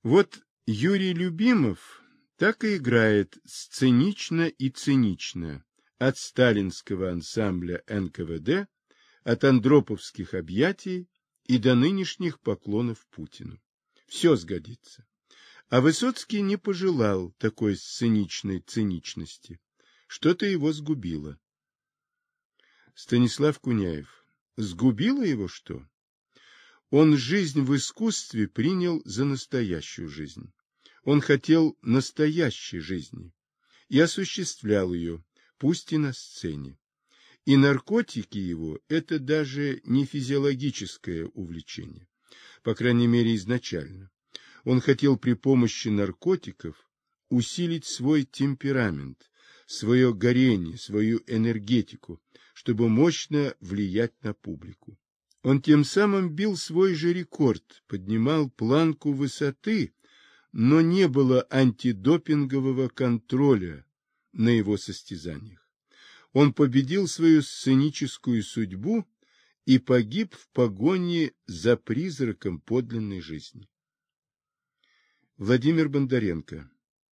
Вот Юрий Любимов так и играет сценично и цинично от сталинского ансамбля НКВД, от андроповских объятий и до нынешних поклонов Путину. Все сгодится. А Высоцкий не пожелал такой сценичной циничности. Что-то его сгубило. Станислав Куняев. Сгубило его что? Он жизнь в искусстве принял за настоящую жизнь. Он хотел настоящей жизни и осуществлял ее, пусть и на сцене. И наркотики его – это даже не физиологическое увлечение, по крайней мере изначально. Он хотел при помощи наркотиков усилить свой темперамент, свое горение, свою энергетику, чтобы мощно влиять на публику. Он тем самым бил свой же рекорд, поднимал планку высоты, но не было антидопингового контроля на его состязаниях. Он победил свою сценическую судьбу и погиб в погоне за призраком подлинной жизни. Владимир Бондаренко.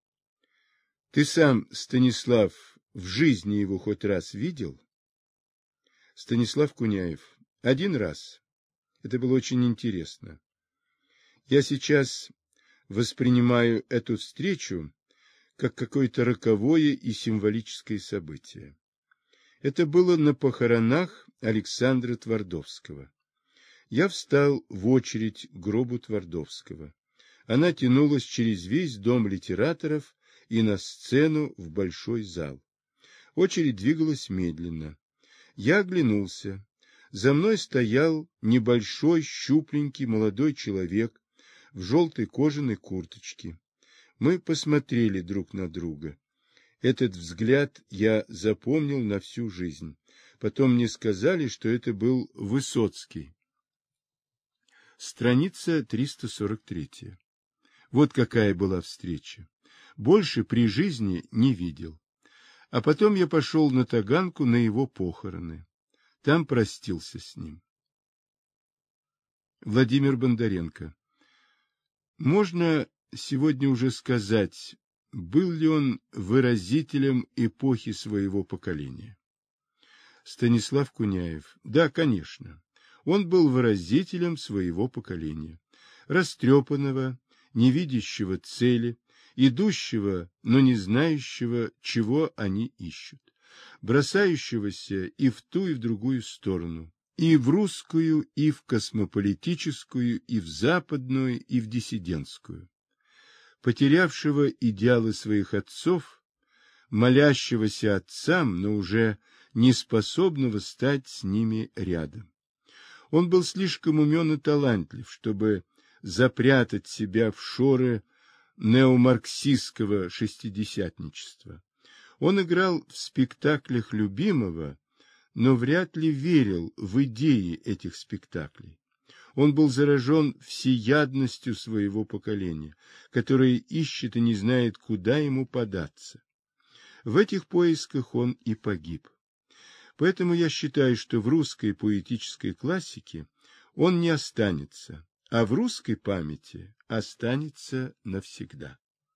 Ты сам, Станислав, в жизни его хоть раз видел? Станислав Куняев. Один раз. Это было очень интересно. Я сейчас воспринимаю эту встречу как какое-то роковое и символическое событие. Это было на похоронах Александра Твардовского. Я встал в очередь к гробу Твардовского. Она тянулась через весь дом литераторов и на сцену в большой зал. Очередь двигалась медленно. Я оглянулся. За мной стоял небольшой, щупленький молодой человек в желтой кожаной курточке. Мы посмотрели друг на друга. Этот взгляд я запомнил на всю жизнь. Потом мне сказали, что это был Высоцкий. Страница 343. Вот какая была встреча. Больше при жизни не видел. А потом я пошел на Таганку на его похороны. Там простился с ним. Владимир Бондаренко. Можно сегодня уже сказать, был ли он выразителем эпохи своего поколения? Станислав Куняев. Да, конечно. Он был выразителем своего поколения. Растрепанного, не видящего цели, идущего, но не знающего, чего они ищут, бросающегося и в ту, и в другую сторону, и в русскую, и в космополитическую, и в западную, и в диссидентскую, потерявшего идеалы своих отцов, молящегося отцам, но уже не способного стать с ними рядом. Он был слишком умен и талантлив, чтобы запрятать себя в шоры неомарксистского шестидесятничества. Он играл в спектаклях Любимого, но вряд ли верил в идеи этих спектаклей. Он был заражен всеядностью своего поколения, которое ищет и не знает, куда ему податься. В этих поисках он и погиб. Поэтому я считаю, что в русской поэтической классике он не останется, а в русской памяти останется навсегда.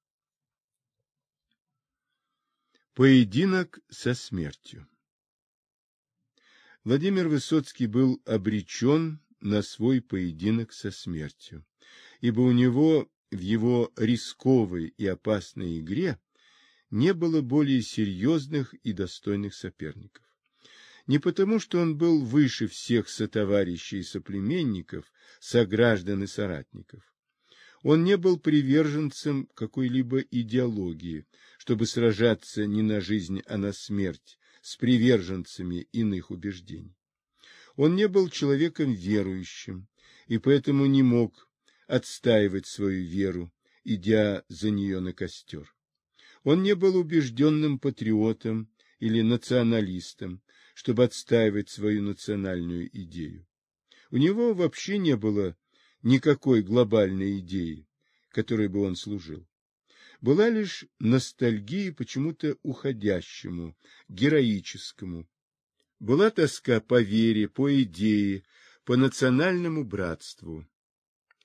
Поединок со смертью. Владимир Высоцкий был обречен на свой поединок со смертью, ибо у него в его рисковой и опасной игре не было более серьезных и достойных соперников. Не потому, что он был выше всех сотоварищей и соплеменников, сограждан и соратников. Он не был приверженцем какой-либо идеологии, чтобы сражаться не на жизнь, а на смерть с приверженцами иных убеждений. Он не был человеком верующим, и поэтому не мог отстаивать свою веру, идя за нее на костер. Он не был убежденным патриотом или националистом, чтобы отстаивать свою национальную идею. У него вообще не было никакой глобальной идеи, которой бы он служил. Была лишь ностальгия почему-то уходящему, героическому. Была тоска по вере, по идее, по национальному братству.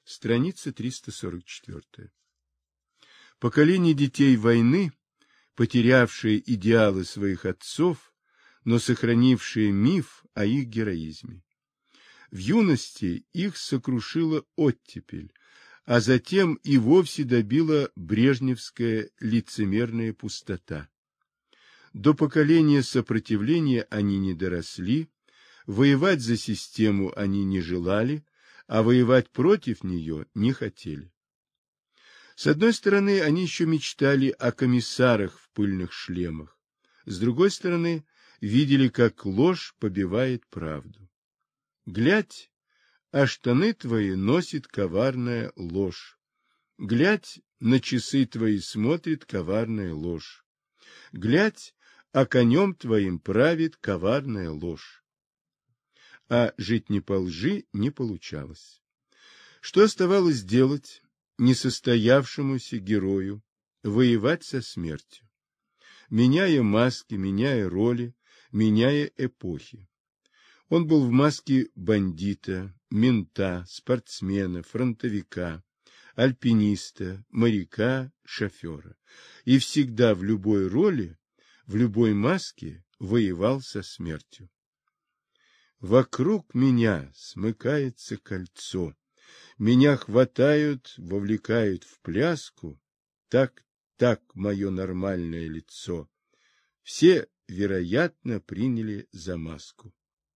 страница 344. Поколение детей войны, потерявшие идеалы своих отцов, но сохранившие миф о их героизме. В юности их сокрушила оттепель, а затем и вовсе добила брежневская лицемерная пустота. До поколения сопротивления они не доросли, воевать за систему они не желали, а воевать против нее не хотели. С одной стороны, они еще мечтали о комиссарах в пыльных шлемах, с другой стороны, видели, как ложь побивает правду. Глядь, а штаны твои носит коварная ложь. Глядь, на часы твои смотрит коварная ложь. Глядь, а конем твоим правит коварная ложь. А жить не по лжи не получалось. Что оставалось делать несостоявшемуся герою? Воевать со смертью, меняя маски, меняя роли, меняя эпохи. Он был в маске бандита, мента, спортсмена, фронтовика, альпиниста, моряка, шофера. И всегда в любой роли, в любой маске воевал со смертью. Вокруг меня смыкается кольцо. Меня хватают, вовлекают в пляску. Так мое нормальное лицо. Все, вероятно, приняли за маску.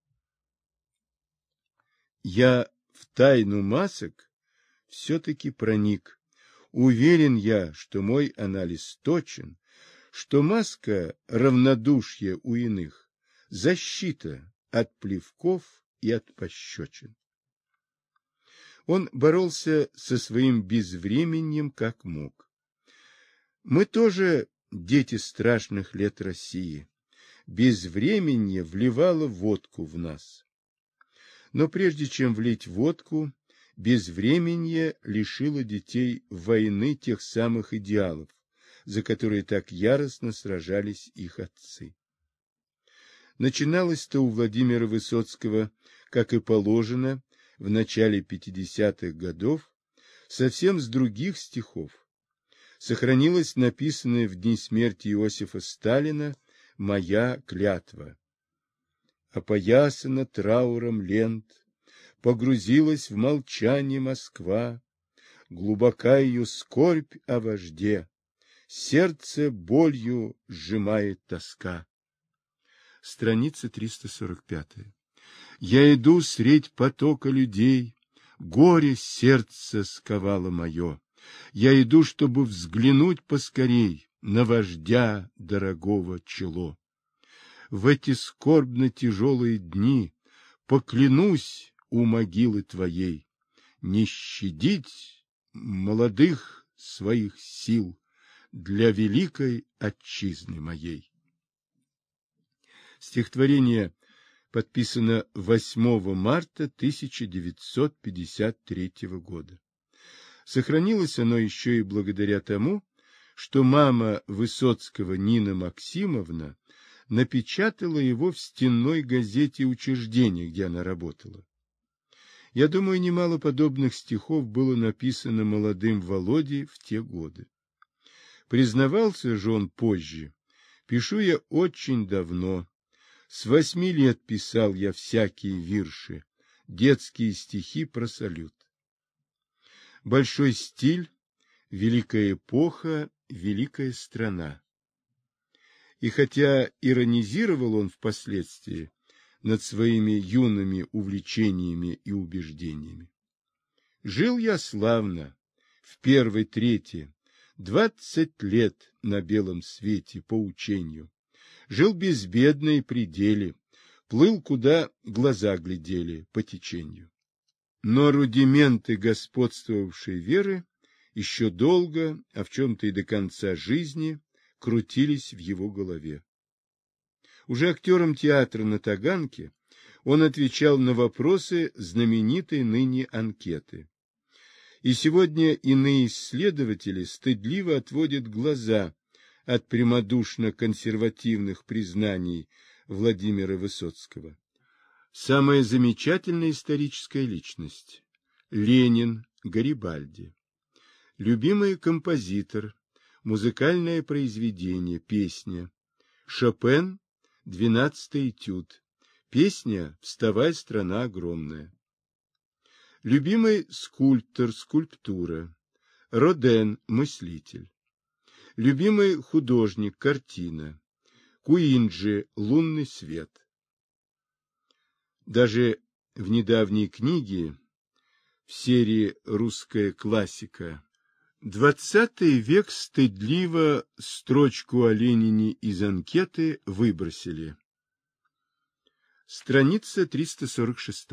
Я в тайну масок все-таки проник. Уверен я, что мой анализ точен, что маска равнодушия у иных, защита от плевков и от пощечин. Он боролся со своим безвременьем как мог. Мы тоже дети страшных лет России. Безвременье вливало водку в нас. Но прежде чем влить водку, безвременье лишило детей войны тех самых идеалов, за которые так яростно сражались их отцы. Начиналось-то у Владимира Высоцкого, как и положено, в начале 50-х годов, совсем с других стихов. Сохранилась написанная в дни смерти Иосифа Сталина «Моя клятва». Опоясана трауром лент, погрузилась в молчание Москва, глубока ее скорбь о вожде, сердце болью сжимает тоска. Страница 345. Я иду средь потока людей, горе сердце сковало мое. Я иду, чтобы взглянуть поскорей на вождя дорогого чело. В эти скорбно тяжелые дни поклянусь у могилы твоей не щадить молодых своих сил для великой отчизны моей. Стихотворение подписано 8 марта 1953 года. Сохранилось оно еще и благодаря тому, что мама Высоцкого Нина Максимовна напечатала его в стенной газете учреждения, где она работала. Я думаю, немало подобных стихов было написано молодым Володей в те годы. Признавался же он позже: пишу я очень давно. С 8 лет писал я всякие вирши, детские стихи про салют. Большой стиль, великая эпоха, великая страна. И хотя иронизировал он впоследствии над своими юными увлечениями и убеждениями. Жил я славно, в первой трети, 20 лет на белом свете по учению. Жил безбедно и при деле, плыл, куда глаза глядели, по течению. Но рудименты господствовавшей веры еще долго, а в чем-то и до конца жизни, крутились в его голове. Уже актером театра на Таганке он отвечал на вопросы знаменитой ныне анкеты. И сегодня иные исследователи стыдливо отводят глаза от прямодушно-консервативных признаний Владимира Высоцкого. Самая замечательная историческая личность — Ленин, Гарибальди. Любимый композитор, музыкальное произведение, песня. Шопен, 12-й этюд. Песня «Вставай, страна огромная». Любимый скульптор, скульптура. Роден, мыслитель. Любимый художник, картина. Куинджи, лунный свет. Даже в недавней книге в серии «Русская классика» XX век стыдливо строчку о Ленине из анкеты выбросили. Страница 346.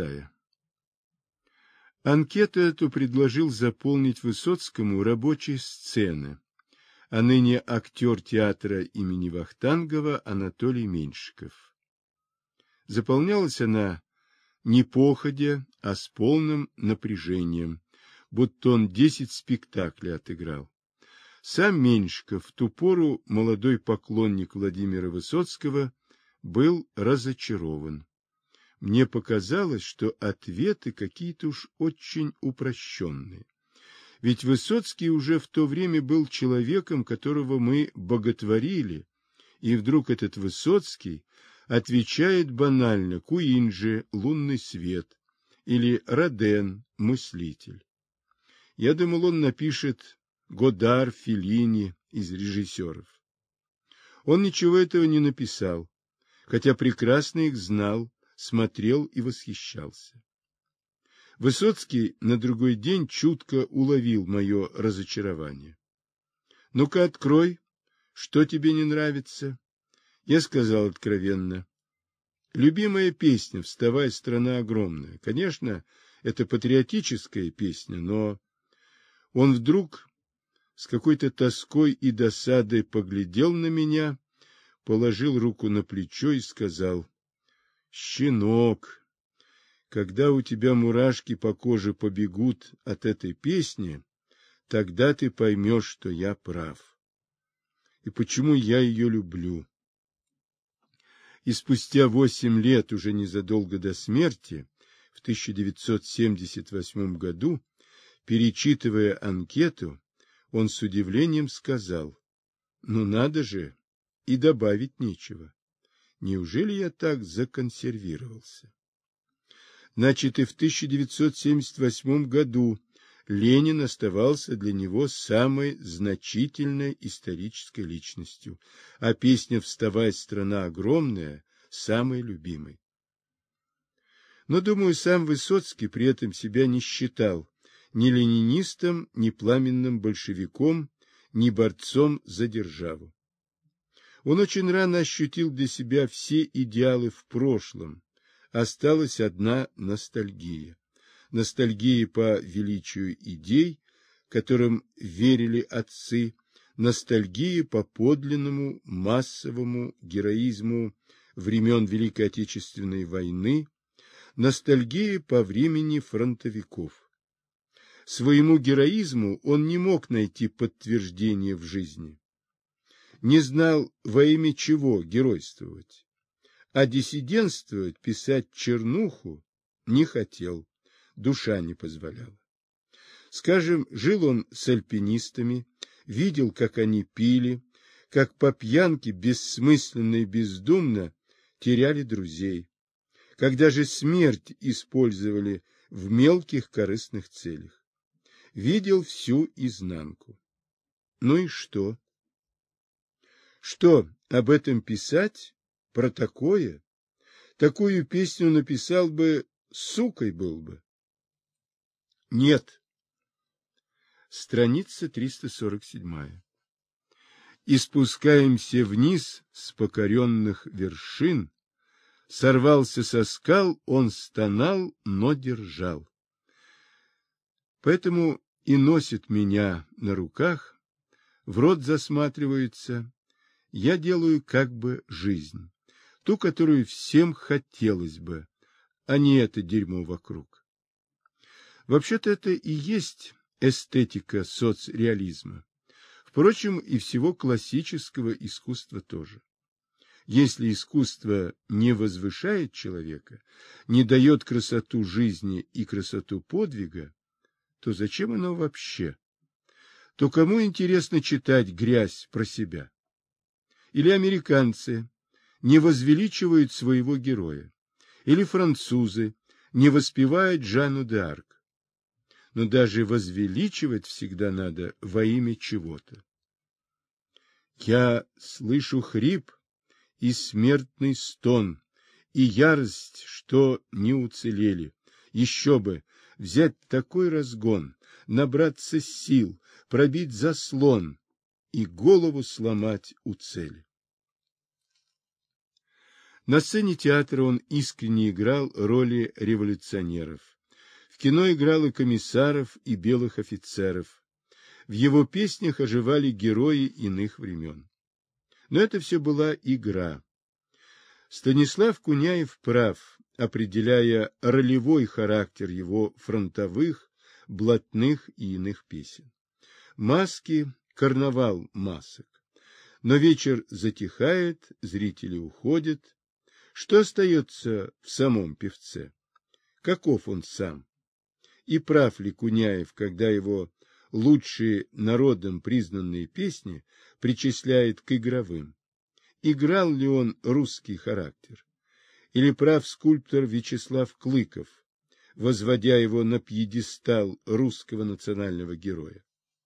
Анкету эту предложил заполнить Высоцкому рабочей сцены, а ныне актер театра имени Вахтангова Анатолий Меньшиков. Заполнялась она не походя, а с полным напряжением, будто он 10 спектаклей отыграл. Сам Меньшиков, в ту пору молодой поклонник Владимира Высоцкого, был разочарован. Мне показалось, что ответы какие-то уж очень упрощенные. Ведь Высоцкий уже в то время был человеком, которого мы боготворили, и вдруг этот Высоцкий отвечает банально: Куинджи, лунный свет, или Роден, мыслитель. Я думал, он напишет Годар, Феллини из режиссеров. Он ничего этого не написал, хотя прекрасно их знал, смотрел и восхищался. Высоцкий на другой день чутко уловил мое разочарование. «Ну-ка, открой, что тебе не нравится?» Я сказал откровенно: любимая песня «Вставай, страна огромная». Конечно, это патриотическая песня, но он вдруг с какой-то тоской и досадой поглядел на меня, положил руку на плечо и сказал: «Щенок, когда у тебя мурашки по коже побегут от этой песни, тогда ты поймешь, что я прав. И почему я ее люблю». И спустя 8 лет, уже незадолго до смерти, в 1978 году, перечитывая анкету, он с удивлением сказал: «Ну надо же, и добавить нечего. Неужели я так законсервировался?» Значит, и в 1978 году Ленин оставался для него самой значительной исторической личностью, а песня «Вставай, страна огромная» самой любимой. Но, думаю, сам Высоцкий при этом себя не считал ни ленинистом, ни пламенным большевиком, ни борцом за державу. Он очень рано ощутил для себя все идеалы в прошлом. Осталась одна ностальгия. Ностальгия по величию идей, которым верили отцы, ностальгия по подлинному массовому героизму времен Великой Отечественной войны, ностальгия по времени фронтовиков. Своему героизму он не мог найти подтверждения в жизни. Не знал, во имя чего геройствовать. А диссидентствовать, писать чернуху не хотел, душа не позволяла. Скажем, жил он с альпинистами, видел, как они пили, как по пьянке бессмысленно и бездумно теряли друзей, когда же смерть использовали в мелких корыстных целях. Видел всю изнанку. Ну и что? Что об этом писать? Про такое? Такую песню написал бы, сукой был бы. Нет. Страница 347. И спускаемся вниз с покоренных вершин. Сорвался со скал, он стонал, но держал. Поэтому и носит меня на руках, в рот засматривается. Я делаю как бы жизнь, ту, которую всем хотелось бы, а не это дерьмо вокруг. Вообще-то это и есть эстетика соцреализма. Впрочем, и всего классического искусства тоже. Если искусство не возвышает человека, не дает красоту жизни и красоту подвига, то зачем оно вообще? То кому интересно читать грязь про себя? Или американцы не возвеличивают своего героя? Или французы не воспевают Жанну д'Арк? Но даже возвеличивать всегда надо во имя чего-то. Я слышу хрип и смертный стон, и ярость, что не уцелели. Еще бы взять такой разгон, набраться сил, пробить заслон и голову сломать у цели. На сцене театра он искренне играл роли революционеров. В кино играл и комиссаров, и белых офицеров. В его песнях оживали герои иных времен. Но это все была игра. Станислав Куняев прав, определяя ролевой характер его фронтовых, блатных и иных песен. Маски – карнавал масок. Но вечер затихает, зрители уходят. Что остается в самом певце? Каков он сам? И прав ли Куняев, когда его лучшие народом признанные песни причисляет к игровым? Играл ли он русский характер? Или прав скульптор Вячеслав Клыков, возводя его на пьедестал русского национального героя?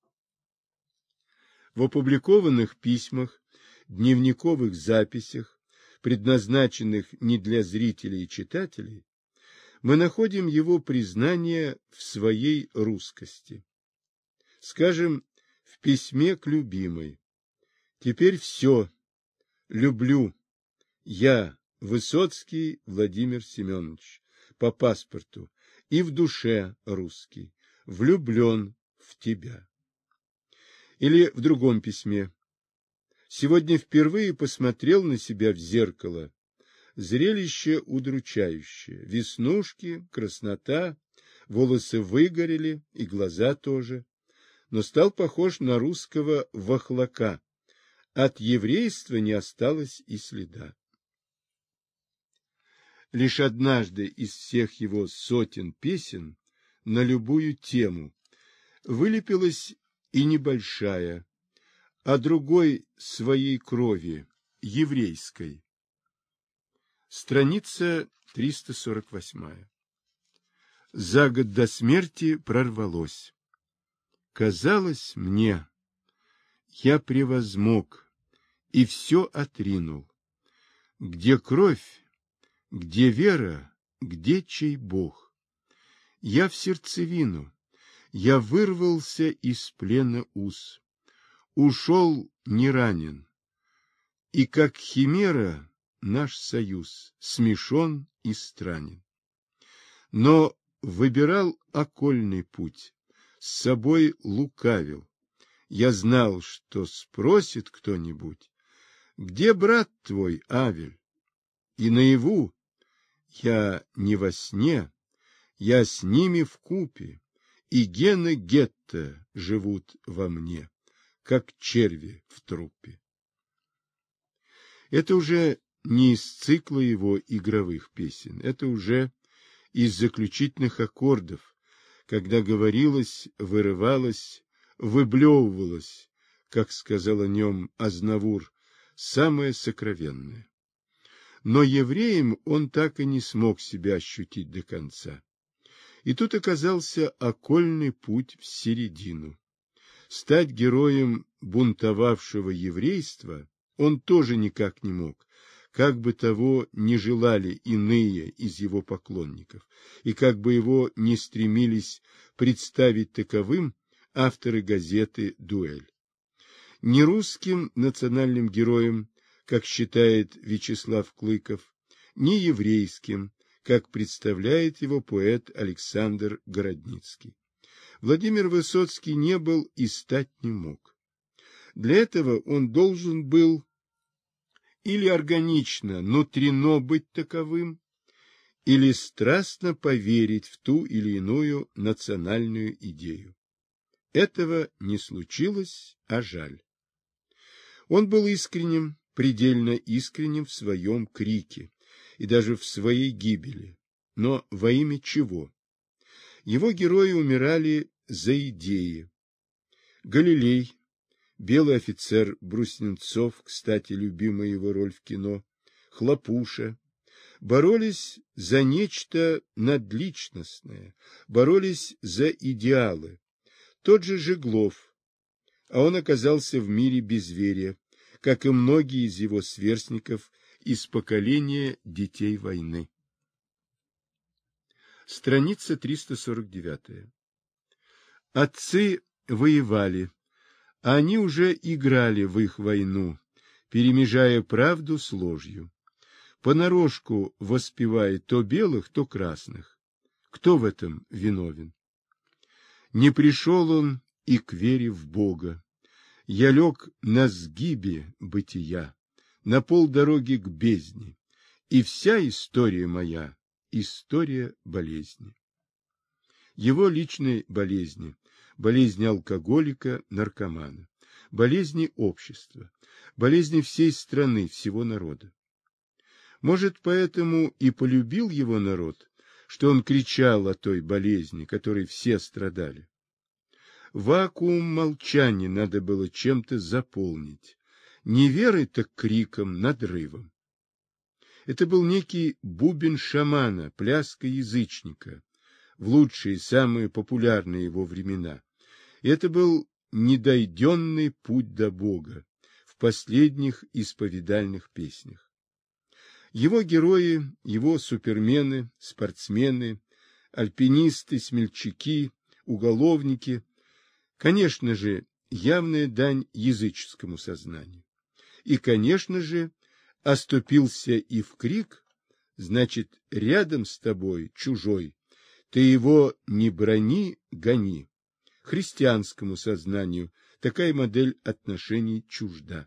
В опубликованных письмах, дневниковых записях, предназначенных не для зрителей и читателей, мы находим его признание в своей русскости. Скажем, в письме к любимой: «Теперь все. Люблю. Я, Высоцкий Владимир Семенович, по паспорту и в душе русский, влюблен в тебя». Или в другом письме: «Сегодня впервые посмотрел на себя в зеркало. Зрелище удручающее. Веснушки, краснота, волосы выгорели, и глаза тоже. Но стал похож на русского вахлака. От еврейства не осталось и следа». Лишь однажды из всех его сотен песен на любую тему вылепилась и небольшая, о другой своей крови, еврейской. Страница 348. За год до смерти прорвалось. Казалось мне, я превозмог и все отринул. Где кровь, где вера, где чей Бог? Я в сердцевину, я вырвался из плена уз. Ушел не ранен, и как химера наш союз смешон и странен. Но выбирал окольный путь, с собой лукавил. Я знал, что спросит кто-нибудь: где брат твой Авель? И наяву я не во сне, я с ними вкупе, и гены гетто живут во мне, как черви в трупе. Это уже не из цикла его игровых песен, это уже из заключительных аккордов, когда говорилось, вырывалось, выблевывалось, как сказал о нем Азнавур, самое сокровенное. Но евреем он так и не смог себя ощутить до конца. И тут оказался окольный путь в середину. Стать героем бунтовавшего еврейства он тоже никак не мог, как бы того не желали иные из его поклонников, и как бы его не стремились представить таковым авторы газеты «Дуэль». Не русским национальным героем, как считает Вячеслав Клыков, не еврейским, как представляет его поэт Александр Городницкий. Владимир Высоцкий не был и стать не мог. Для этого он должен был или органично, внутренно быть таковым, или страстно поверить в ту или иную национальную идею. Этого не случилось, а жаль. Он был искренним, предельно искренним в своем крике и даже в своей гибели. Но во имя чего? Его герои умирали за идеи. Галилей, белый офицер Брусненцов, кстати, любимая его роль в кино, Хлопуша, боролись за нечто надличностное, боролись за идеалы. Тот же Жеглов, а он оказался в мире безверия, как и многие из его сверстников из поколения детей войны. Страница 349. Отцы воевали, а они уже играли в их войну, перемежая правду с ложью. Понарошку воспевая то белых, то красных. Кто в этом виновен? Не пришел он и к вере в Бога. Я лег на сгибе бытия, на полдороги к бездне, и вся история моя — история болезни. Его личной болезни, болезни алкоголика, наркомана, болезни общества, болезни всей страны, всего народа. Может, поэтому и полюбил его народ, что он кричал о той болезни, которой все страдали. Вакуум молчания надо было чем-то заполнить, не верой, так криком, надрывом. Это был некий бубен шамана, пляска язычника, в лучшие, самые популярные его времена. И это был недойденный путь до Бога в последних исповедальных песнях. Его герои, его супермены, спортсмены, альпинисты, смельчаки, уголовники, конечно же, явная дань языческому сознанию. И, конечно же, оступился и в крик, значит, рядом с тобой чужой, ты его не брони, гони. Христианскому сознанию такая модель отношений чужда.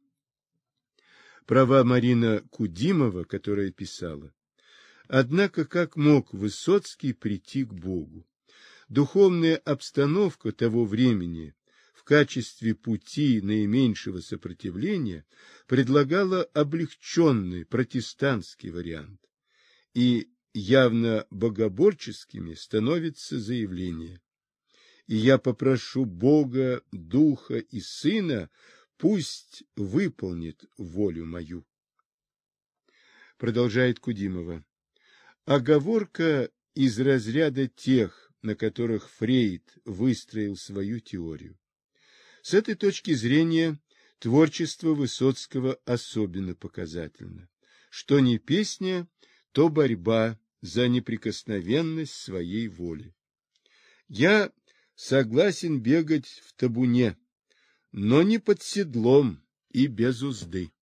Права Марина Кудимова, которая писала: однако как мог Высоцкий прийти к Богу? Духовная обстановка того времени в качестве пути наименьшего сопротивления предлагала облегченный протестантский вариант, и явно богоборческими становится заявление: и я попрошу Бога, Духа и Сына, пусть выполнит волю мою. Продолжает Кудимова. Оговорка из разряда тех, на которых Фрейд выстроил свою теорию. С этой точки зрения творчество Высоцкого особенно показательно. Что не песня, то борьба за неприкосновенность своей воли. Я согласен бегать в табуне, но не под седлом и без узды.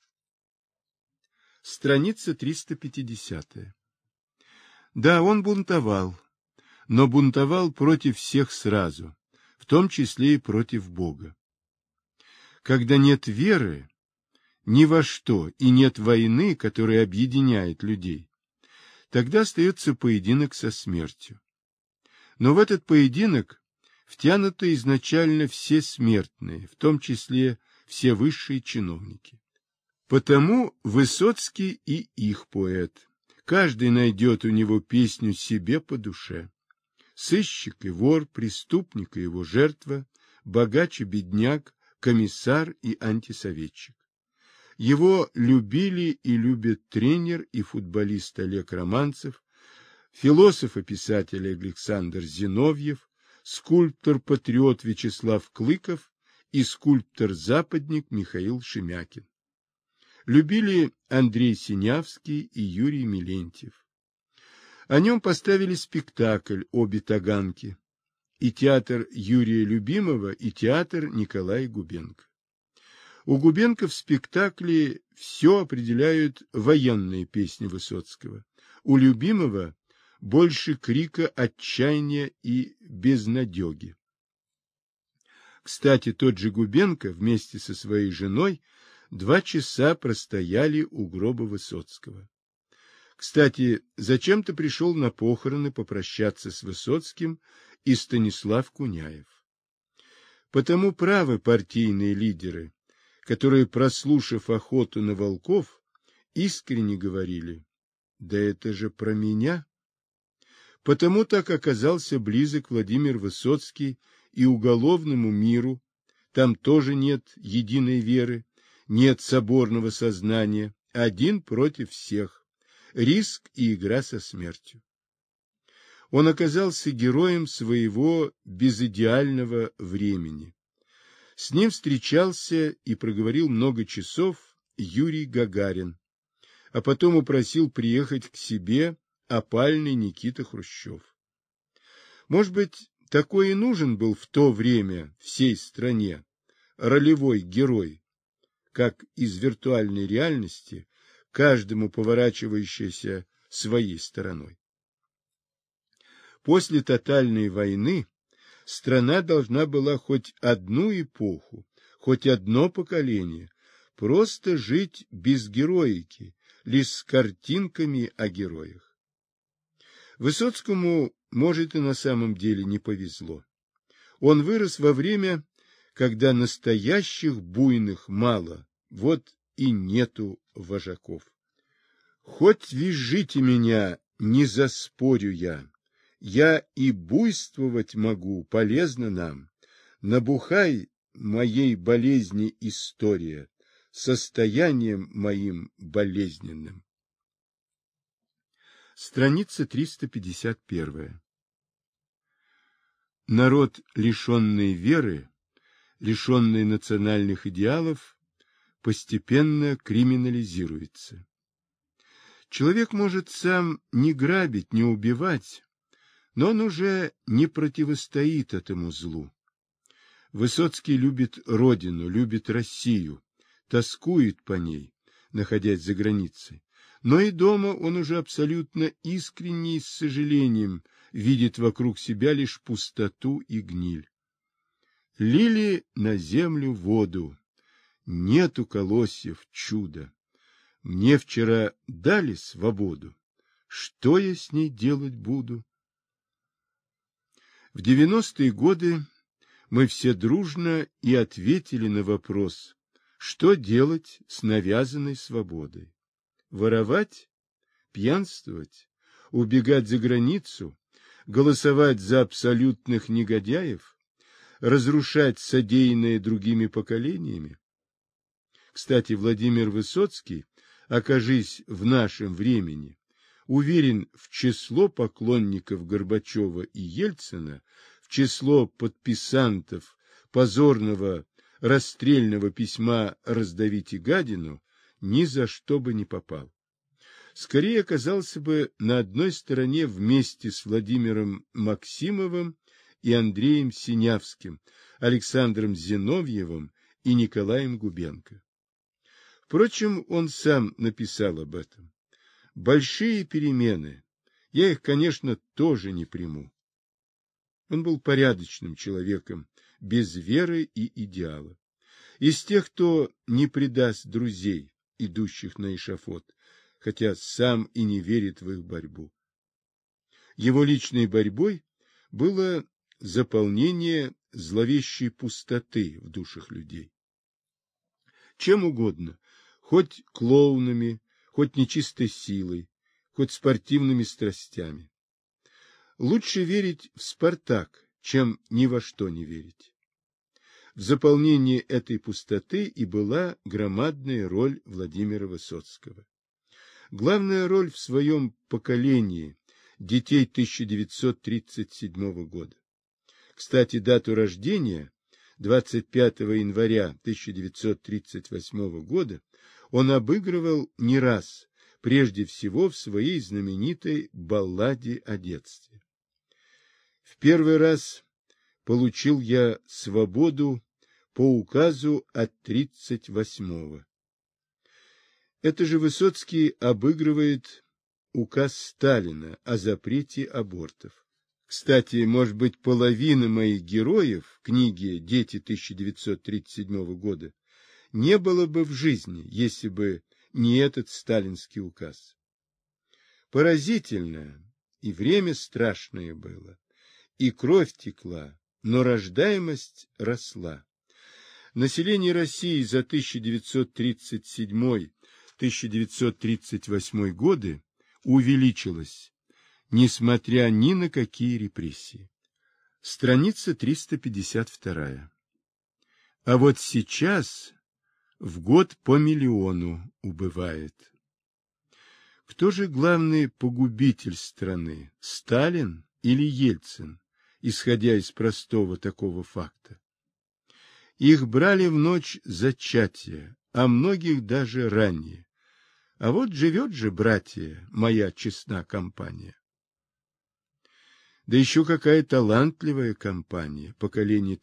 Страница 350. Да, он бунтовал, но бунтовал против всех сразу, в том числе и против Бога. Когда нет веры ни во что и нет войны, которая объединяет людей, тогда остается поединок со смертью. Но в этот поединок втянуты изначально все смертные, в том числе все высшие чиновники. Потому Высоцкий и их поэт. Каждый найдет у него песню себе по душе. Сыщик и вор, преступник и его жертва, богач и бедняк, комиссар и антисоветчик. Его любили и любят тренер и футболист Олег Романцев, философ и писатель Александр Зиновьев, скульптор-патриот Вячеслав Клыков и скульптор-западник Михаил Шемякин. Любили Андрей Синявский и Юрий Мелентьев. О нем поставили спектакль «Обе таганки», и театр Юрия Любимого, и театр Николая Губенко. У Губенко в спектакле все определяют военные песни Высоцкого. У Любимого больше крика отчаяния и безнадеги. Кстати, тот же Губенко вместе со своей женой 2 часа простояли у гроба Высоцкого. Кстати, зачем-то пришел на похороны попрощаться с Высоцким и Станислав Куняев. Потому правы партийные лидеры, которые, прослушав охоту на волков, искренне говорили: да это же про меня. Потому так оказался близок Владимир Высоцкий и уголовному миру. Там тоже нет единой веры, нет соборного сознания, один против всех, риск и игра со смертью. Он оказался героем своего безидеального времени. С ним встречался и проговорил много часов Юрий Гагарин, а потом упросил приехать к себе опальный Никита Хрущев. Может быть, такой и нужен был в то время всей стране ролевой герой, как из виртуальной реальности, каждому поворачивающийся своей стороной. После тотальной войны страна должна была хоть одну эпоху, хоть одно поколение просто жить без героики, лишь с картинками о героях. Высоцкому, может, и на самом деле не повезло. Он вырос во время, когда настоящих буйных мало, вот и нету вожаков. Хоть визжите меня, не заспорю я и буйствовать могу, полезно нам. Набухай моей болезни история, состоянием моим болезненным. Страница 351. Народ, лишенный веры, лишенный национальных идеалов, постепенно криминализируется. Человек может сам не грабить, не убивать, но он уже не противостоит этому злу. Высоцкий любит родину, любит Россию, тоскует по ней, находясь за границей. Но и дома он уже абсолютно искренне и с сожалением видит вокруг себя лишь пустоту и гниль. Лили на землю воду, нету колосьев, чуда. Мне вчера дали свободу, что я с ней делать буду? В 90-е годы мы все дружно и ответили на вопрос, что делать с навязанной свободой. Воровать, пьянствовать, убегать за границу, голосовать за абсолютных негодяев, разрушать содеянное другими поколениями. Кстати, Владимир Высоцкий, окажись в нашем времени, уверен в число поклонников Горбачева и Ельцина, в число подписантов позорного расстрельного письма «Раздавите гадину», ни за что бы не попал. Скорее оказался бы на одной стороне вместе с Владимиром Максимовым и Андреем Синявским, Александром Зиновьевым и Николаем Губенко. Впрочем, он сам написал об этом. Большие перемены, я их, конечно, тоже не приму. Он был порядочным человеком, без веры и идеала. Из тех, кто не предаст друзей, идущих на эшафот, хотя сам и не верит в их борьбу. Его личной борьбой было заполнение зловещей пустоты в душах людей. Чем угодно, хоть клоунами, хоть нечистой силой, хоть спортивными страстями. Лучше верить в «Спартак», чем ни во что не верить. В заполнении этой пустоты и была громадная роль Владимира Высоцкого. Главная роль в своем поколении детей 1937 года. Кстати, дату рождения, 25 января 1938 года, он обыгрывал не раз, прежде всего в своей знаменитой балладе о детстве. В первый раз получил я свободу по указу от 38-го. Это же Высоцкий обыгрывает указ Сталина о запрете абортов. Кстати, может быть, половина моих героев в книге «Дети 1937 года» не было бы в жизни, если бы не этот сталинский указ. Поразительно, и время страшное было, и кровь текла, но рождаемость росла. Население России за 1937-1938 годы увеличилось несмотря ни на какие репрессии. Страница 352. А вот сейчас в год по миллиону убывает. Кто же главный погубитель страны, Сталин или Ельцин, исходя из простого такого факта? Их брали в ночь зачатия, а многих даже ранее. А вот живет же, братья, моя честна компания. Да еще какая талантливая компания, поколение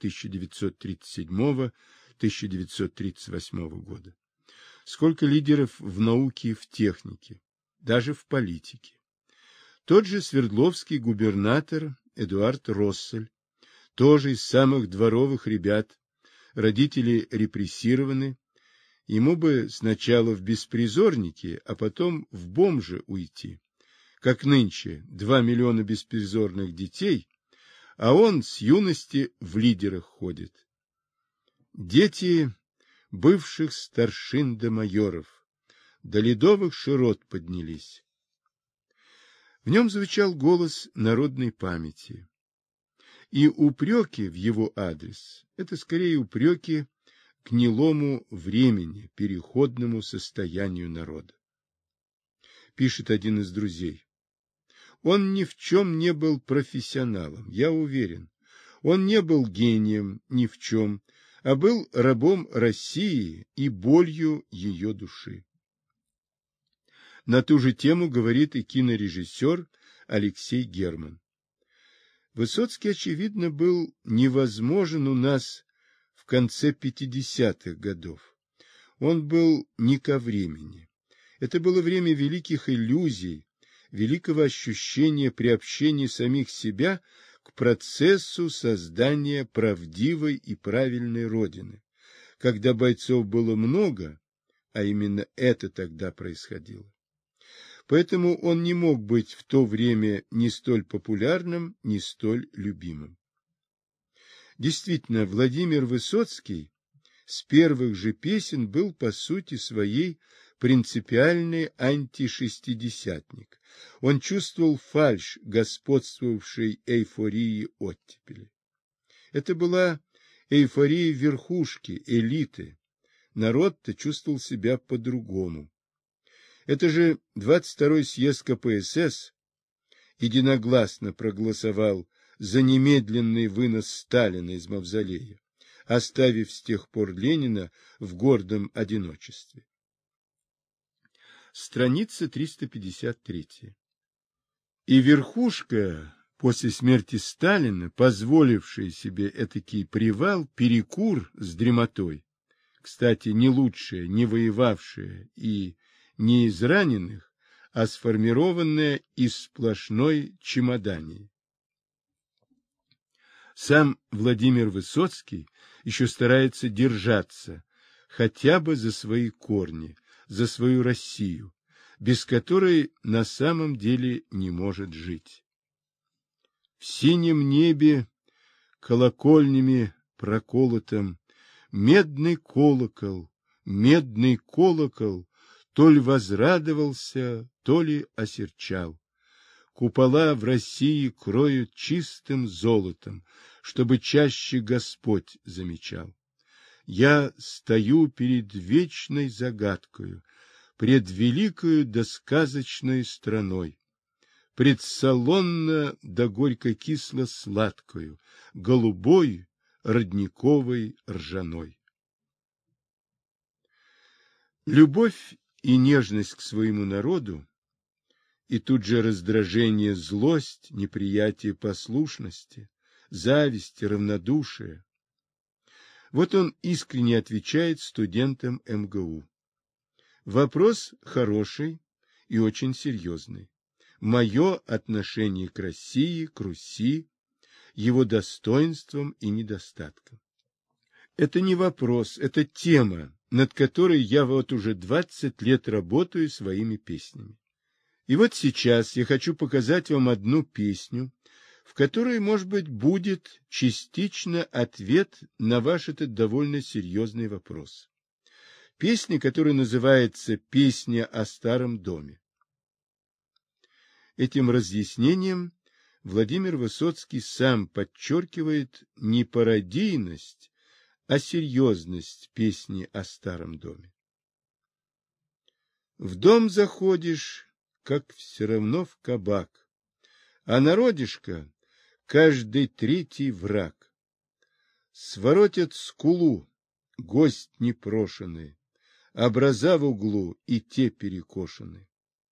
1937-1938 года. Сколько лидеров в науке и в технике, даже в политике. Тот же Свердловский губернатор Эдуард Россель, тоже из самых дворовых ребят, родители репрессированы, ему бы сначала в беспризорники, а потом в бомжи уйти. Как нынче 2 миллиона беспризорных детей, а он с юности в лидерах ходит. Дети бывших старшин до майоров, до ледовых широт поднялись. В нем звучал голос народной памяти. И упреки в его адрес – это скорее упреки к гнилому времени, переходному состоянию народа. Пишет один из друзей. Он ни в чем не был профессионалом, я уверен. Он не был гением ни в чем, а был рабом России и болью ее души. На ту же тему говорит и кинорежиссер Алексей Герман. Высоцкий, очевидно, был невозможен у нас в конце 50-х годов. Он был не ко времени. Это было время великих иллюзий, великого ощущения приобщения самих себя к процессу создания правдивой и правильной Родины, когда бойцов было много, а именно это тогда происходило. Поэтому он не мог быть в то время ни столь популярным, ни столь любимым. Действительно, Владимир Высоцкий с первых же песен был по сути своей принципиальный антишестидесятник. Он чувствовал фальшь господствовавшей эйфории оттепели. Это была эйфория верхушки, элиты. Народ-то чувствовал себя по-другому. Это же 22-й съезд КПСС единогласно проголосовал за немедленный вынос Сталина из мавзолея, оставив с тех пор Ленина в гордом одиночестве. Страница 353. И верхушка, после смерти Сталина, позволившая себе этакий привал, перекур с дремотой, кстати, не лучшая, не воевавшая и не из раненых, а сформированная из сплошной чемодани. Сам Владимир Высоцкий еще старается держаться хотя бы за свои корни, за свою Россию, без которой на самом деле не может жить. В синем небе колокольнями проколотом медный колокол, то ли возрадовался, то ли осерчал. Купола в России кроют чистым золотом, чтобы чаще Господь замечал. Я стою перед вечной загадкою, пред великою да сказочной страной, пред солонно да горько-кисло-сладкою, голубой, родниковой, ржаной. Любовь и нежность к своему народу, и тут же раздражение, злость, неприятие послушности, зависть, равнодушие. Вот он искренне отвечает студентам МГУ. Вопрос хороший и очень серьезный. Мое отношение к России, к Руси, его достоинствам и недостаткам. Это не вопрос, это тема, над которой я вот уже 20 лет работаю своими песнями. И вот сейчас я хочу показать вам одну песню, в которой, может быть, будет частично ответ на ваш этот довольно серьезный вопрос. Песня, которая называется «Песня о старом доме». Этим разъяснением Владимир Высоцкий сам подчеркивает не пародийность, а серьезность песни о старом доме. В дом заходишь, как все равно в кабак, а народишко каждый третий враг. Своротят скулу, гость непрошеный, образа в углу и те перекошены.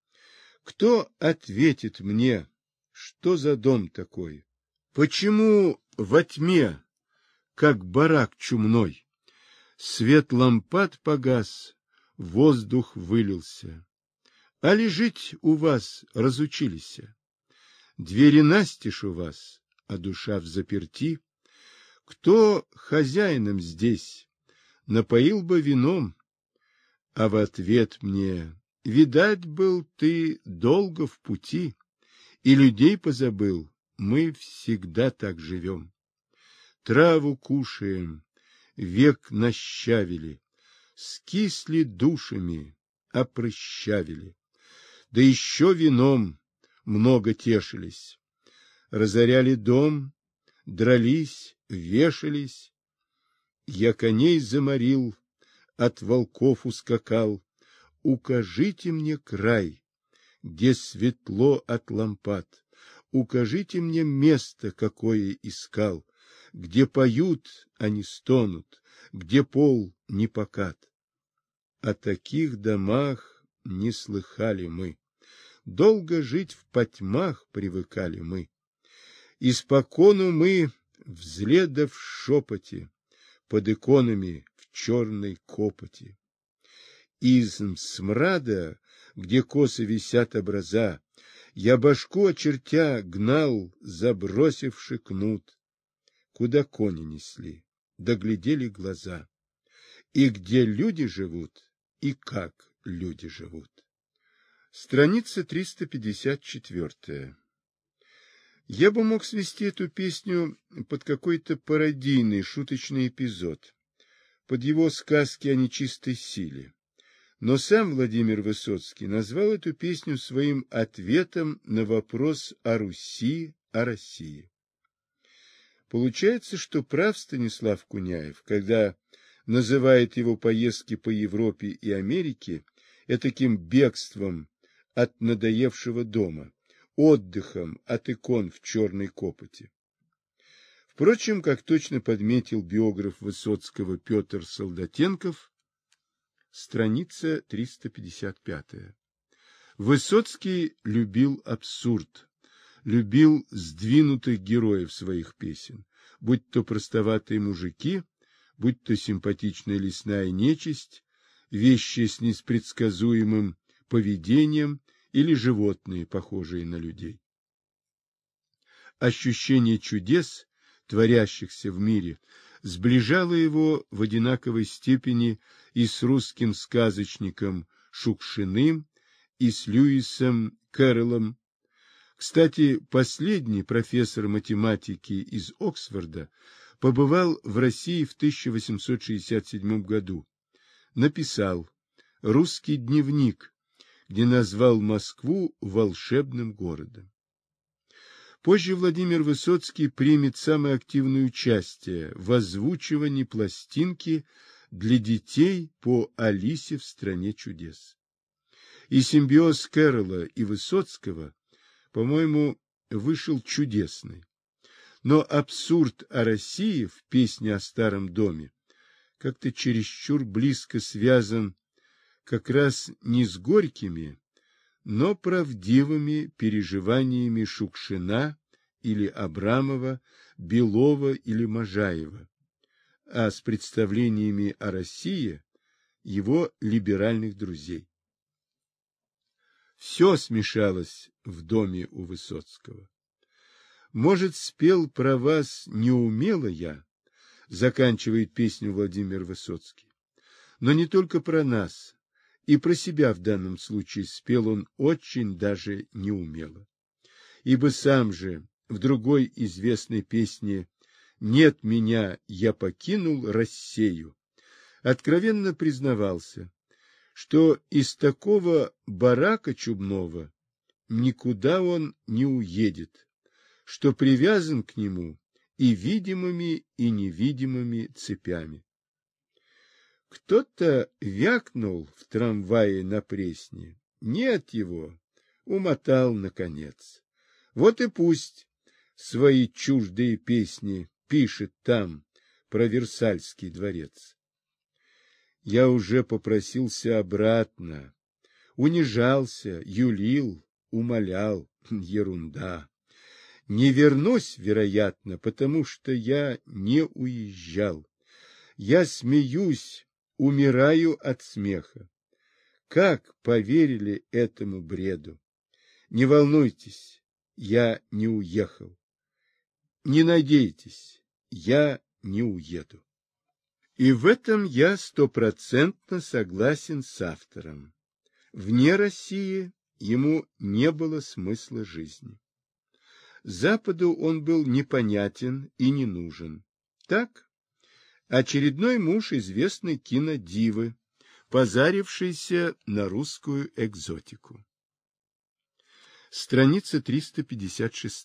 Кто ответит мне, что за дом такой? Почему во тьме, как барак чумной, свет лампад погас, воздух вылился? А ли жить у вас разучились? Двери настежь у вас, а душа взаперти. Кто хозяином здесь? Напоил бы вином. А в ответ мне: видать, был ты долго в пути, и людей позабыл, мы всегда так живем. Траву кушаем, век нащавили, скисли душами, опрощавили. Да еще вином много тешились, разоряли дом, дрались, вешались. Я коней заморил, от волков ускакал. Укажите мне край, где светло от лампад. Укажите мне место, какое искал, где поют, а не стонут, где пол не покат. О таких домах не слыхали мы. Долго жить в потьмах привыкали мы. Испокону мы взледа в шепоте, под иконами в черной копоти. Из смрада, где косо висят образа, я башку очертя гнал, забросивши кнут. Куда кони несли, доглядели глаза. И где люди живут, и как люди живут. Страница 354. Я бы мог свести эту песню под какой-то пародийный, шуточный эпизод, под его сказки о нечистой силе. Но сам Владимир Высоцкий назвал эту песню своим ответом на вопрос о Руси, о России. Получается, что прав Станислав Куняев, когда называет его поездки по Европе и Америке этаким бегством от надоевшего дома, отдыхом от икон в черной копоти. Впрочем, как точно подметил биограф Высоцкого Петр Солдатенков, страница 355. Высоцкий любил абсурд, любил сдвинутых героев своих песен, будь то простоватые мужики, будь то симпатичная лесная нечисть, вещи с непредсказуемым поведением или животные, похожие на людей. Ощущение чудес, творящихся в мире, сближало его в одинаковой степени и с русским сказочником Шукшиным, и с Льюисом Кэрроллом. Кстати, последний профессор математики из Оксфорда побывал в России в 1867 году. Написал «Русский дневник», где назвал Москву волшебным городом. Позже Владимир Высоцкий примет самое активное участие в озвучивании пластинки для детей по «Алисе в стране чудес». И симбиоз Кэрролла и Высоцкого, по-моему, вышел чудесный. Но абсурд о России в песне о старом доме как-то чересчур близко связан как раз не с горькими, но правдивыми переживаниями Шукшина или Абрамова, Белова или Можаева, а с представлениями о России его либеральных друзей. Все смешалось в доме у Высоцкого. Может, спел про вас неумело я, заканчивает песню Владимир Высоцкий, но не только про нас. И про себя в данном случае спел он очень даже неумело. Ибо сам же в другой известной песне «Нет меня, я покинул Россию» откровенно признавался, что из такого барака чумного никуда он не уедет, что привязан к нему и видимыми, и невидимыми цепями. Кто-то вякнул в трамвае на Пресне. Нет его, умотал, наконец. Вот и пусть свои чуждые песни пишет там про Версальский дворец. Я уже попросился обратно, унижался, юлил, умолял. Ерунда. Не вернусь, вероятно, потому что я не уезжал. Я смеюсь, умираю от смеха. Как поверили этому бреду? Не волнуйтесь, я не уехал. Не надейтесь, я не уеду. И в этом я 100% согласен с автором. Вне России ему не было смысла жизни. Западу он был непонятен и не нужен. Так, очередной муж известной кинодивы, позарившийся на русскую экзотику. Страница 356.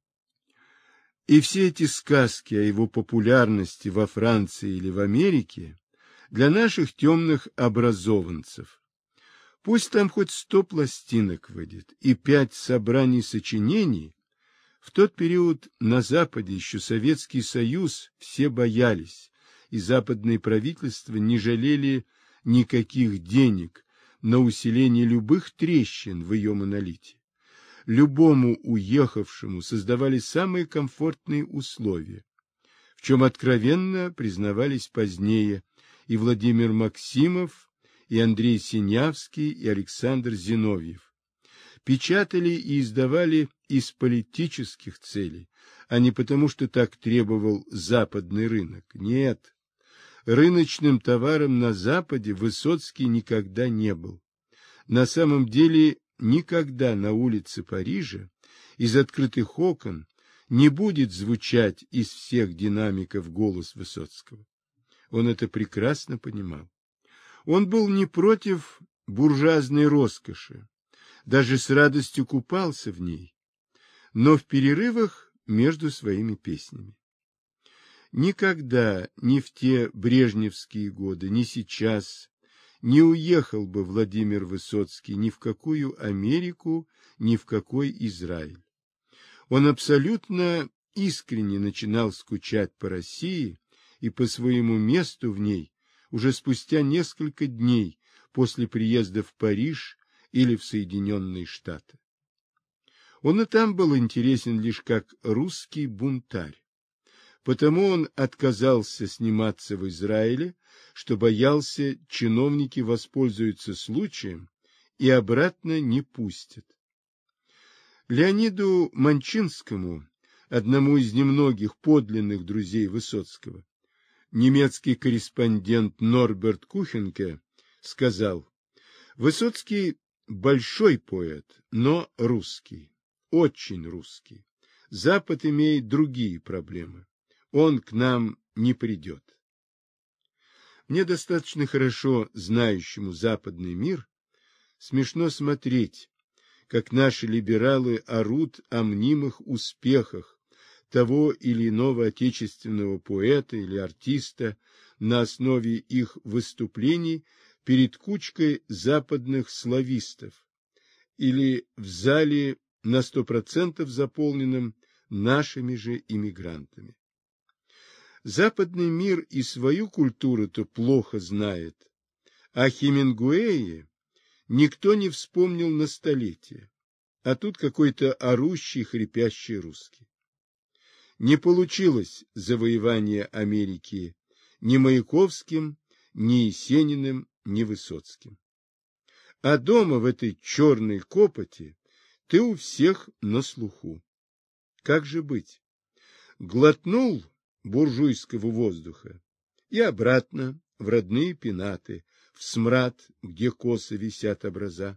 И все эти сказки о его популярности во Франции или в Америке для наших темных образованцев. Пусть там хоть 100 пластинок выйдет и 5 собраний сочинений. В тот период на Западе еще Советский Союз все боялись, и западные правительства не жалели никаких денег на усиление любых трещин в ее монолите. Любому уехавшему создавали самые комфортные условия, в чем откровенно признавались позднее и Владимир Максимов, и Андрей Синявский, и Александр Зиновьев. Печатали и издавали из политических целей, а не потому, что так требовал западный рынок. Нет, рыночным товаром на Западе Высоцкий никогда не был. На самом деле, никогда на улице Парижа из открытых окон не будет звучать из всех динамиков голос Высоцкого. Он это прекрасно понимал. Он был не против буржуазной роскоши, даже с радостью купался в ней, но в перерывах между своими песнями. Никогда, ни в те брежневские годы, ни сейчас, не уехал бы Владимир Высоцкий ни в какую Америку, ни в какой Израиль. Он абсолютно искренне начинал скучать по России и по своему месту в ней уже спустя несколько дней после приезда в Париж или в Соединенные Штаты. Он и там был интересен лишь как русский бунтарь. Потому он отказался сниматься в Израиле, что боялся, чиновники воспользуются случаем и обратно не пустят. Леониду Манчинскому, одному из немногих подлинных друзей Высоцкого, немецкий корреспондент Норберт Кухенке сказал: «Высоцкий большой поэт, но русский, очень русский. Запад имеет другие проблемы. Он к нам не придет». Мне достаточно хорошо знающему западный мир смешно смотреть, как наши либералы орут о мнимых успехах того или иного отечественного поэта или артиста на основе их выступлений перед кучкой западных славистов или в зале на 100% заполненном нашими же иммигрантами. Западный мир и свою культуру-то плохо знает, а Хемингуэе никто не вспомнил на столетие, а тут какой-то орущий, хрипящий русский. Не получилось завоевание Америки ни Маяковским, ни Есениным, ни Высоцким. А дома в этой черной копоти ты у всех на слуху. Как же быть? Глотнул буржуйского воздуха и обратно в родные пенаты, в смрад, где косо висят образа.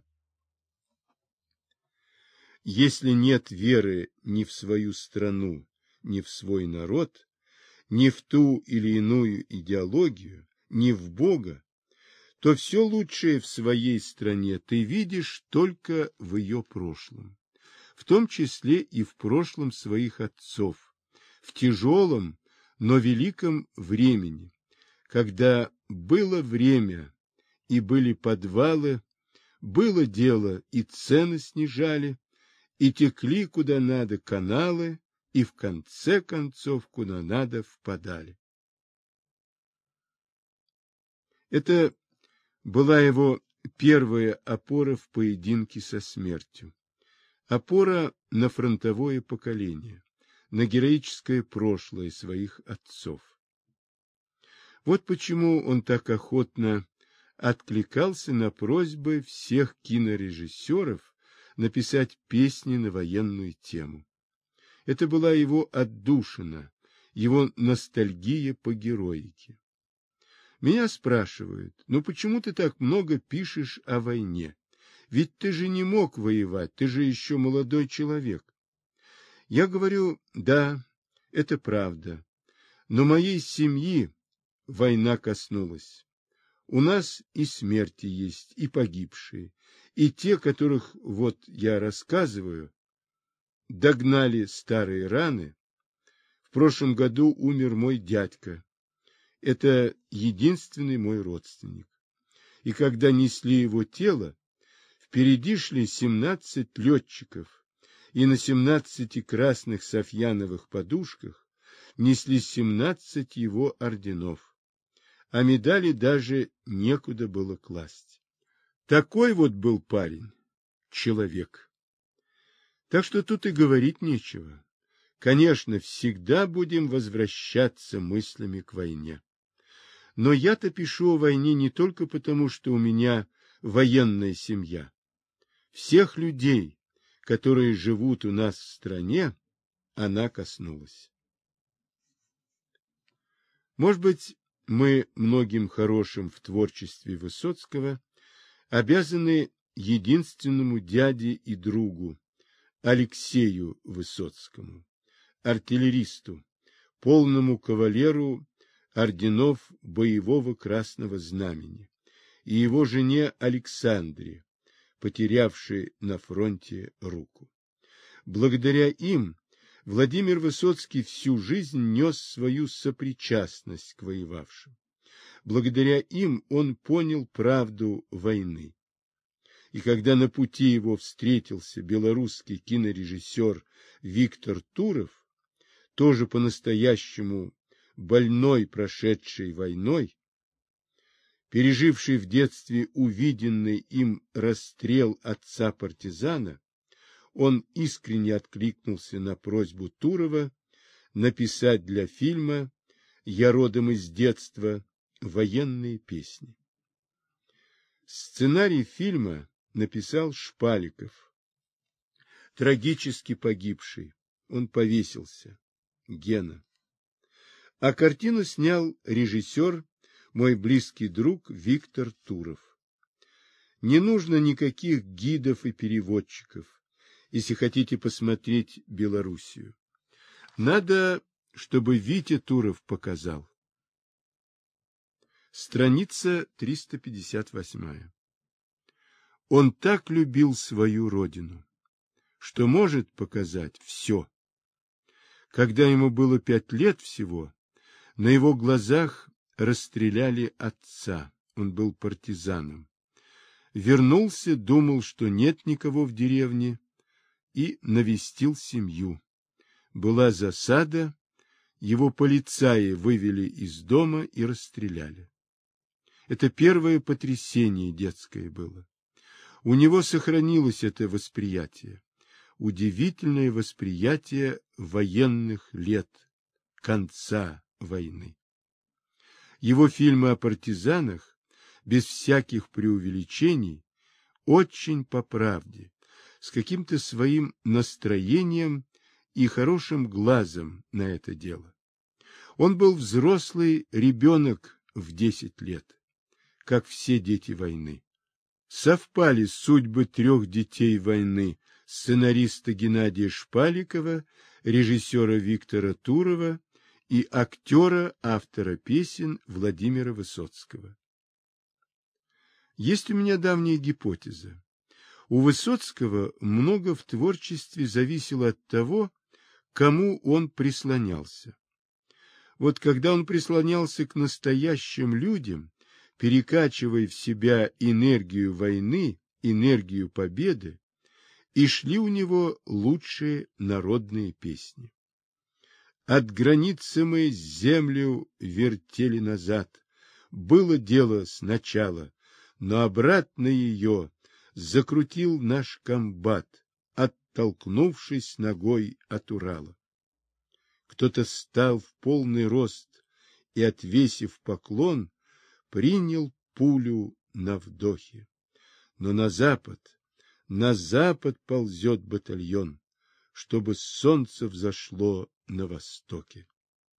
Если нет веры ни в свою страну, ни в свой народ, ни в ту или иную идеологию, ни в Бога, то все лучшее в своей стране ты видишь только в ее прошлом, в том числе и в прошлом своих отцов, в тяжелом, но великом времени, когда было время и были подвалы, было дело и цены снижали, и текли куда надо каналы, и в конце концов куда надо впадали. Это была его первая опора в поединке со смертью. Опора на фронтовое поколение, на героическое прошлое своих отцов. Вот почему он так охотно откликался на просьбы всех кинорежиссеров написать песни на военную тему. Это была его отдушина, его ностальгия по героике. Меня спрашивают, ну почему ты так много пишешь о войне? Ведь ты же не мог воевать, ты же еще молодой человек. Я говорю, да, это правда, но моей семьи война коснулась. У нас и смерти есть, и погибшие, и те, которых, вот я рассказываю, догнали старые раны. В прошлом году умер мой дядька. Это единственный мой родственник. И когда несли его тело, впереди шли 17 летчиков, и на 17 красных софьяновых подушках несли 17 его орденов. А медали даже некуда было класть. Такой вот был парень, человек. Так что тут и говорить нечего. Конечно, всегда будем возвращаться мыслями к войне. Но я-то пишу о войне не только потому, что у меня военная семья. Всех людей, которые живут у нас в стране, она коснулась. Может быть, мы многим хорошим в творчестве Высоцкого обязаны единственному дяде и другу Алексею Высоцкому, артиллеристу, полному кавалеру орденов боевого Красного Знамени, и его жене Александре, потерявшей на фронте руку. Благодаря им Владимир Высоцкий всю жизнь нес свою сопричастность к воевавшим. Благодаря им он понял правду войны. И когда на пути его встретился белорусский кинорежиссер Виктор Туров, тоже по-настоящему больной, прошедший войной, переживший в детстве увиденный им расстрел отца-партизана, он искренне откликнулся на просьбу Турова написать для фильма «Я родом из детства» военные песни. Сценарий фильма написал Шпаликов, трагически погибший. Он повесился. Гена. А картину снял режиссер, мой близкий друг Виктор Туров. Не нужно никаких гидов и переводчиков, если хотите посмотреть Белоруссию. Надо, чтобы Витя Туров показал. Страница 358. Он так любил свою родину, что может показать все. Когда ему было 5 лет всего, на его глазах расстреляли отца, он был партизаном. Вернулся, думал, что нет никого в деревне, и навестил семью. Была засада, его полицаи вывели из дома и расстреляли. Это первое потрясение детское было. У него сохранилось это восприятие, удивительное восприятие военных лет, конца войны. Его фильмы о партизанах, без всяких преувеличений, очень по правде, с каким-то своим настроением и хорошим глазом на это дело. Он был взрослый ребенок в 10 лет, как все дети войны. Совпали судьбы 3 детей войны, сценариста Геннадия Шпаликова, режиссера Виктора Турова и актера, автора песен Владимира Высоцкого. Есть у меня давняя гипотеза. У Высоцкого много в творчестве зависело от того, к кому он прислонялся. Вот когда он прислонялся к настоящим людям, перекачивая в себя энергию войны, энергию победы, и шли у него лучшие народные песни. От границы мы землю вертели назад. Было дело сначала, но обратно ее закрутил наш комбат, оттолкнувшись ногой от Урала. Кто-то стал в полный рост и, отвесив поклон, принял пулю на вдохе. Но на запад ползет батальон, чтобы солнце взошло на востоке.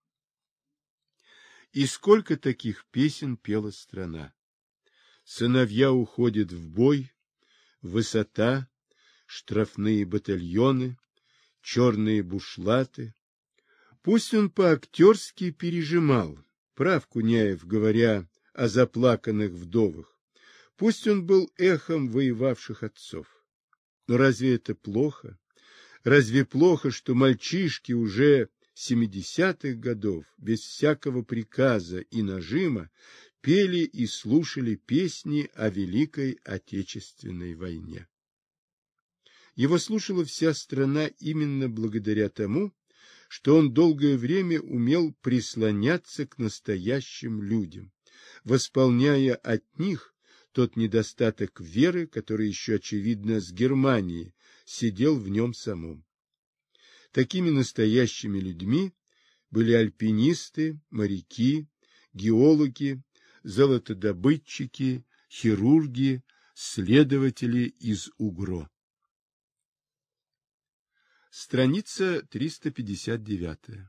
И сколько таких песен пела страна. Сыновья уходят в бой, высота, штрафные батальоны, черные бушлаты. Пусть он по-актерски пережимал, прав Куняев, говоря о заплаканных вдовах. Пусть он был эхом воевавших отцов. Но разве это плохо? Разве плохо, что мальчишки уже 70-х годов без всякого приказа и нажима пели и слушали песни о Великой Отечественной войне? Его слушала вся страна именно благодаря тому, что он долгое время умел прислоняться к настоящим людям, восполняя от них тот недостаток веры, который еще, очевидно, с Германии сидел в нем самом. Такими настоящими людьми были альпинисты, моряки, геологи, золотодобытчики, хирурги, следователи из УГРО. Страница 359.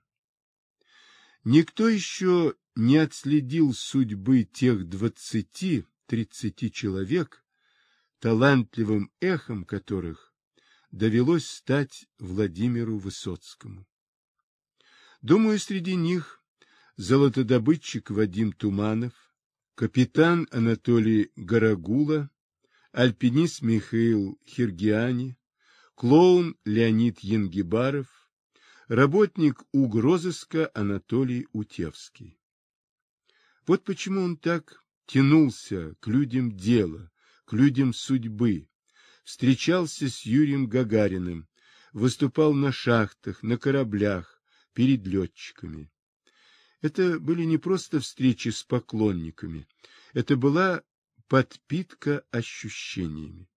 Никто еще не отследил судьбы тех 20-30 человек, талантливым эхом которых довелось стать Владимиру Высоцкому. Думаю, среди них золотодобытчик Вадим Туманов, капитан Анатолий Горогула, альпинист Михаил Хиргиани, клоун Леонид Янгибаров, работник угрозыска Анатолий Утевский. Вот почему он так тянулся к людям дела, к людям судьбы, встречался с Юрием Гагариным, выступал на шахтах, на кораблях, перед летчиками. Это были не просто встречи с поклонниками, это была подпитка ощущениями.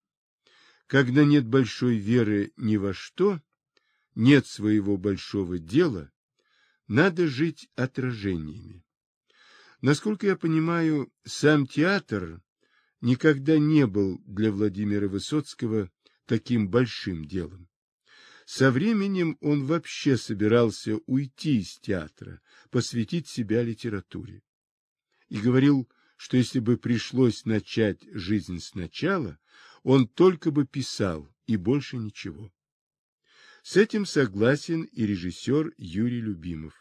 Когда нет большой веры ни во что, нет своего большого дела, надо жить отражениями. Насколько я понимаю, сам театр никогда не был для Владимира Высоцкого таким большим делом. Со временем он вообще собирался уйти из театра, посвятить себя литературе. И говорил, что если бы пришлось начать жизнь сначала, он только бы писал и больше ничего. С этим согласен и режиссер Юрий Любимов.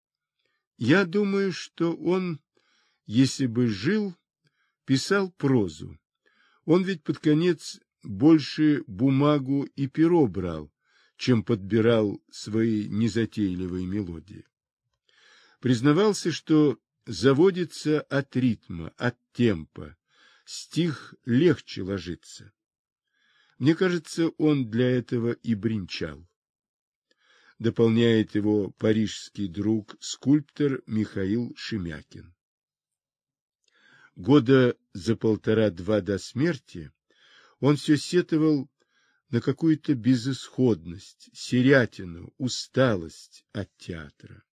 Я думаю, что он, если бы жил, писал прозу. Он ведь под конец больше бумагу и перо брал, чем подбирал свои незатейливые мелодии. Признавался, что заводится от ритма, от темпа, стих легче ложится. Мне кажется, он для этого и бренчал. Дополняет его парижский друг, скульптор Михаил Шемякин. Года за 1,5-2 до смерти он все сетовал на какую-то безысходность, серятину, усталость от театра.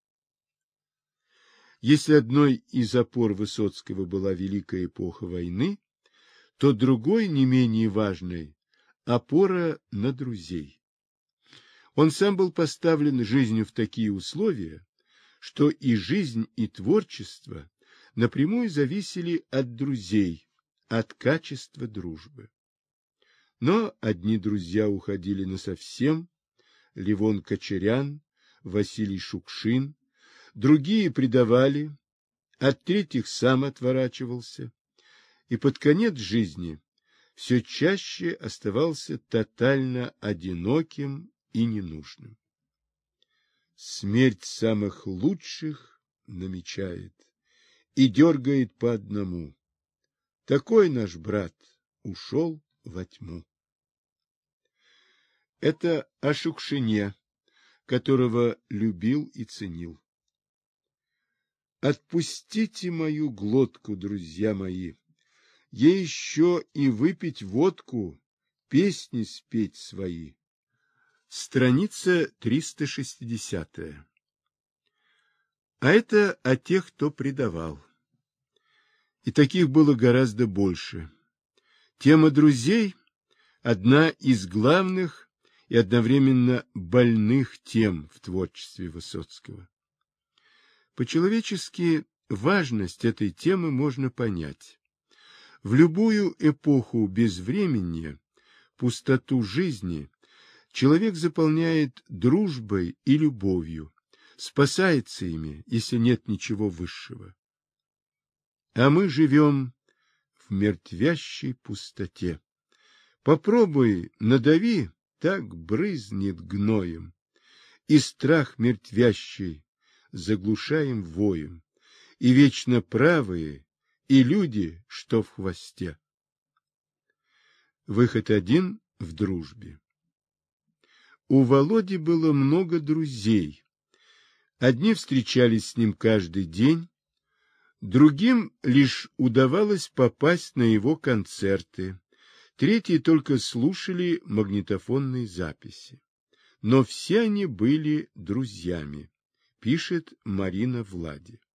Если одной из опор Высоцкого была великая эпоха войны, то другой, не менее важной, опора на друзей. Он сам был поставлен жизнью в такие условия, что и жизнь, и творчество напрямую зависели от друзей, от качества дружбы. Но одни друзья уходили насовсем, Левон Кочарян, Василий Шукшин, другие предавали, от третьих сам отворачивался. и под конец жизни все чаще оставался тотально одиноким и ненужным. Смерть самых лучших намечает и дергает по одному. Такой наш брат ушел во тьму. Это о Шукшине, которого любил и ценил. Отпустите мою глотку, друзья мои, ей еще и выпить водку, песни спеть свои. Страница 360. А это о тех, кто предавал. И таких было гораздо больше. Тема друзей – одна из главных и одновременно больных тем в творчестве Высоцкого. По-человечески важность этой темы можно понять. В любую эпоху безвременья, пустоту жизни человек заполняет дружбой и любовью, спасается ими, если нет ничего высшего. А мы живем в мертвящей пустоте. Попробуй, надави, так брызнет гноем, и страх мертвящий заглушаем воем, и вечно правые, и люди, что в хвосте. Выход один в дружбе. У Володи было много друзей. Одни встречались с ним каждый день, другим лишь удавалось попасть на его концерты, третьи только слушали магнитофонные записи. Но все они были друзьями, пишет Марина Влади.